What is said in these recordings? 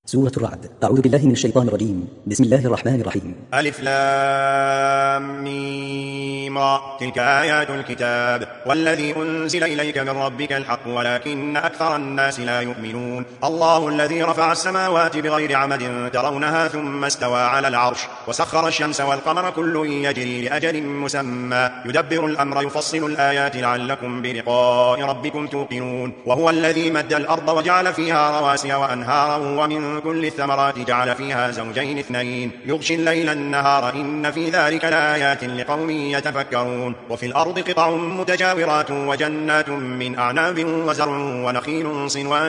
سورة الرعد. أعوذ بالله من الشيطان الرجيم. بسم الله الرحمن الرحيم. ألف لام ميم را. تلك آيات الكتاب والذي أنزل إليك من ربك الحق ولكن أكثر الناس لا يؤمنون. الله الذي رفع السماوات بغير عمد ترونها ثم استوى على العرش وسخر الشمس والقمر كل يجري لأجل مسمى يدبر الأمر يفصل الآيات لعلكم بلقاء ربكم توقنون. وهو الذي مد الأرض وجعل فيها رواسي وأنهارا ومن كل الثمرات جعل فيها زوجين اثنين يغشي الليل النهار إن في ذلك لآيات لقوم يتفكرون. وفي الأرض قطع متجاورات وجنات من أعناب وزرع ونخيل صنوان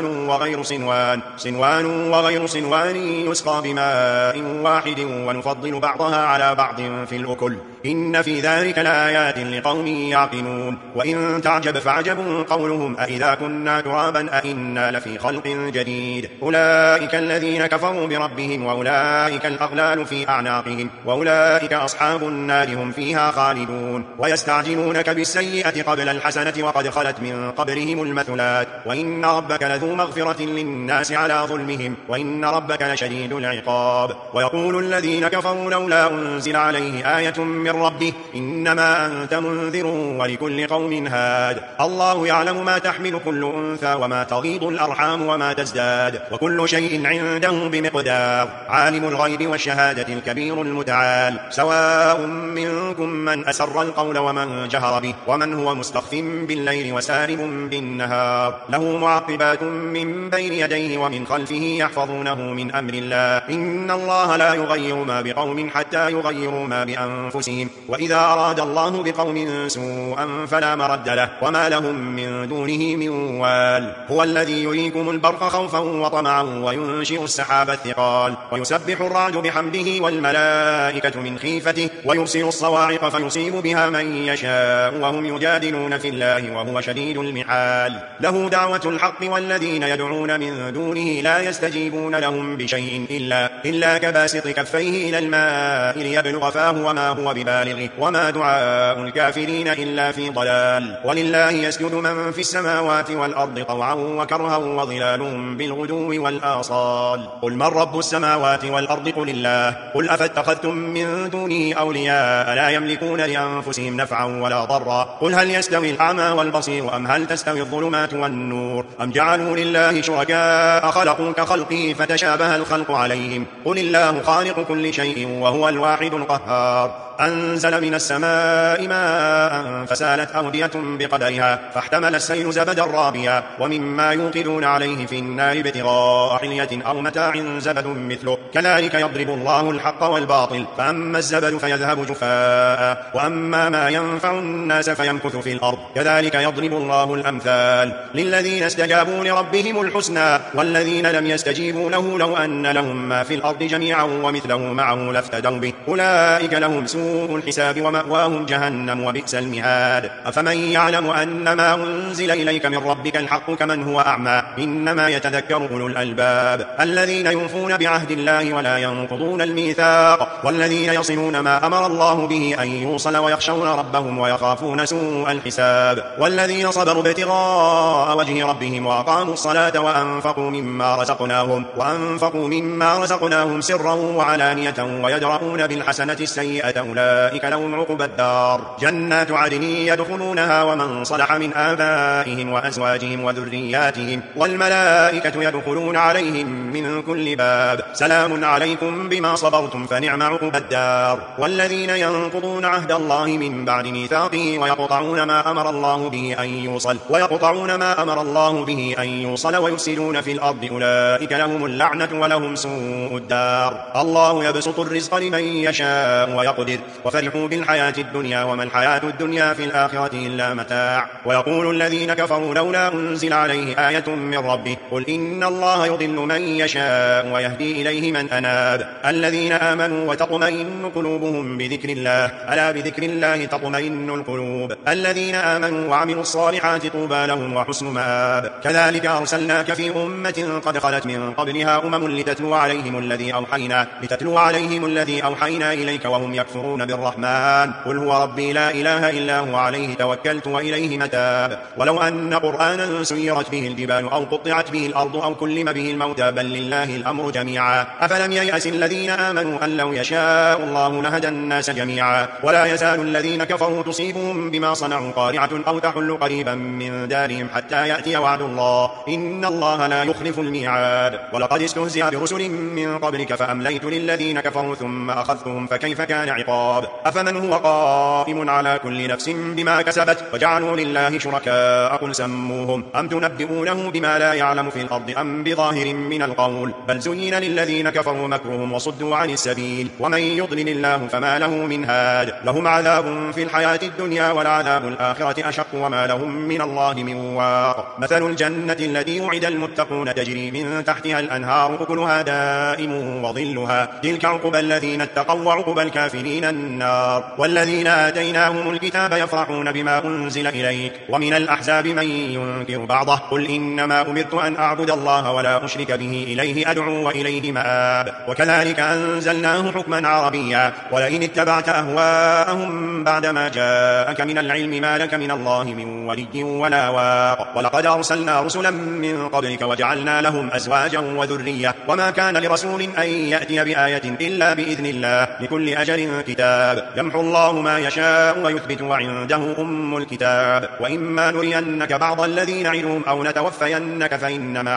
وغير صنوان يسقى بماء واحد ونفضل بعضها على بعض في الأكل إن في ذلك لآيات لقوم يعقلون. وإن تعجب فعجب قولهم أإذا كنا ترابا أإنا لفي خلق جديد أولئك الذين كفروا بربهم وأولئك الأغلال في أعناقهم وأولئك أصحاب النار هم فيها خالدون. ويستعجلونك بالسيئة قبل الحسنة وقد خلت من قبلهم المثلات وإن ربك لذو مغفرة للناس على ظلمهم وإن ربك لشديد العقاب. ويقول الذين كفروا لولا أنزل عليه آية من ربه إنما أنت منذر ولكل قوم هاد. الله يعلم ما تحمل كل أنثى وما تغيض الأرحام وما تزداد وكل شيء عنده بمقدار. عالم الغيب والشهادة الكبير المتعال سواء منكم من أسر القول ومن جهر به ومن هو مستخف بالليل وسارب بالنهار له معقبات من بين يديه ومن خلفه يحفظونه من أمر الله إن الله لا يغير ما بقوم حتى يغيروا ما بأنفسهم وإذا أراد الله بقوم سوءا فلا مرد له وما لهم من دونه من وال. هو الذي يريكم البرق خوفا وطمعا وينشئ السحاب الثقال ويسبح الرعد بحمده والملائكة من خيفته ويرسل الصواعق فيصيب بها من يشاء وهم يجادلون في الله وهو شديد المحال. له دعوة الحق والذين يدعون من دونه لا يستجيبون لهم بشيء إلا كباسط كفيه إلى الماء ليبلغ فاه وما هو ببالغه وما دعاء الكافرين إلا في ضلال. ولله يسجد من في السماوات والأرض طوعا وكرها وظلالهم بالغدو والآصال. قل من رب السماوات والأرض قل الله. قل أفاتخذتم من دونه أولياء لا يملكون لأنفسهم نفعا ولا ضرا. قل هل يستوي الأعمى والبصير أم هل تستوي الظلمات والنور أم جعلوا لله شركاء خلقوا كخلقه فتشابه الخلق عليهم. قل الله خالق كل شيء وهو الواحد القهار. أنزل من السماء ماء فسالت أودية بقدرها فاحتمل السيل زبدا رابيا ومما يوقدون عليه في النار ابتغاء حلية أو متاع زبد مثله كذلك يضرب الله الحق والباطل فأما الزبد فيذهب جفاء وأما ما ينفع الناس فيمكث في الأرض كذلك يضرب الله الأمثال. للذين استجابوا لربهم الحسنى والذين لم يستجيبوا له لو أن لهم ما في الأرض جميعا ومثله معه لافتدوا به أولئك لهم سوء الحساب ومأواهم جهنم وبئس المهاد. أفمن يعلم أن ما أنزل إليك من ربك الحق كمن هو أعمى إنما يتذكر أولو الألباب الذين يوفون بعهد الله ولا ينقضون الميثاق والذين يصلون ما أمر الله به أن يوصل ويخشون ربهم ويخافون سوء الحساب والذين صبروا ابتغاء وجه ربهم وأقاموا الصلاة وأنفقوا مما رزقناهم سرا وعلانية ويدرؤون بالحسنة السيئة أولئك لهم عقبى الدار جنات عدن يدخلونها ومن صلح من آبائهم وأزواجهم وذرياتهم والملائكة يدخلون عليهم من كل باب سلام عليكم بما صبرتم فنعم عقبى الدار. والذين ينقضون عهد الله من بعد ميثاقه ويقطعون ما أمر الله به أن يوصل ويفسدون في الأرض أولئك لهم اللعنة ولهم سوء الدار. الله يبسط الرزق لمن يشاء ويقدر وفرحوا بالحياة الدنيا وما الحياة الدنيا في الآخرة إلا متاع. ويقول الذين كفروا لولا أنزل عليه آية من ربه قل إن الله يضل من يشاء ويهدي إليه من أناب. الذين آمنوا وتطمئن قلوبهم بذكر الله ألا بذكر الله تطمئن القلوب. الذين آمنوا وعملوا الصالحات طوبى لهم وحسن مآب. كذلك أرسلناك في أمة قد خلت من قبلها أمم لتتلو عليهم الذي أوحينا إليك وهم يكفرون يكفرون بالرحمن قل هو ربي لا إله إلا هو عليه توكلت وإليه متاب ولو أن قرآنا سيرت به الجبال أو قطعت به الأرض أو كلم به الموتى بل لله الأمر جميعا أفلم ييأس الذين آمنوا أن لو يشاء الله لهدى الناس جميعا ولا يزال الذين كفروا تصيبهم بما صنعوا قارعة أو تحل قريبا من دارهم حتى يأتي وعد الله إن الله لا يخلف الميعاد ولقد استهزئ برسل من قبلك فأمليت للذين كفروا ثم أخذتهم فكيف كان عقاب أفمن هو قائم على كل نفس بما كسبت وجعلوا لله شركاء قل سموهم أم تنبئونه بما لا يعلم في الأرض أم بظاهر من القول بل زين للذين كفروا مكرهم وصدوا عن السبيل ومن يضلل الله فما له من هاد لهم عذاب في الحياة الدنيا والعذاب الآخرة أشق وما لهم من الله من واق مثل الجنة التي وعد المتقون تجري من تحتها الأنهار أكلها دائم وظلها تلك عقبى الذين اتقوا وعقبى الكافرين النار والذين آتيناهم الكتاب يفرحون بما أنزل إليك ومن الأحزاب من ينكر بعضه قل إنما أمرت أن أعبد الله ولا أشرك به إليه أدعو وإليه مآب وكذلك أنزلناه حكما عربيا ولئن اتبعت أهواءهم بعدما جاءك من العلم ما لك من الله من ولي ولا واق ولقد أرسلنا رسلا من قبلك وجعلنا لهم أزواجا وذرية وما كان لرسول أن يأتي بآية إلا بإذن الله لكل أجل كتاب يمحو الله ما يشاء ويثبت وعنده أم الكتاب وإما نرينك بعض الذين نعدهم أو نتوفينك فإنما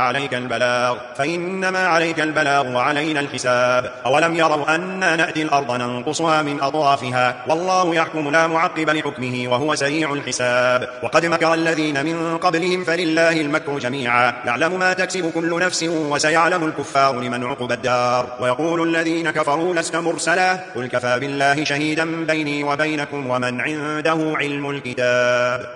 عليك البلاغ وعلينا الحساب أولم يروا أنا نأتي الأرض ننقصها من أطرافها والله يحكم لا معقب لحكمه وهو سريع الحساب وقد مكر الذين من قبلهم فلله المكر جميعا يعلم ما تكسب كل نفس وسيعلم الكفار لمن عقب الدار ويقول الذين كفروا لست مرسلا قل كفى بالله شهيدا بيني وبينكم ومن عنده علم الكتاب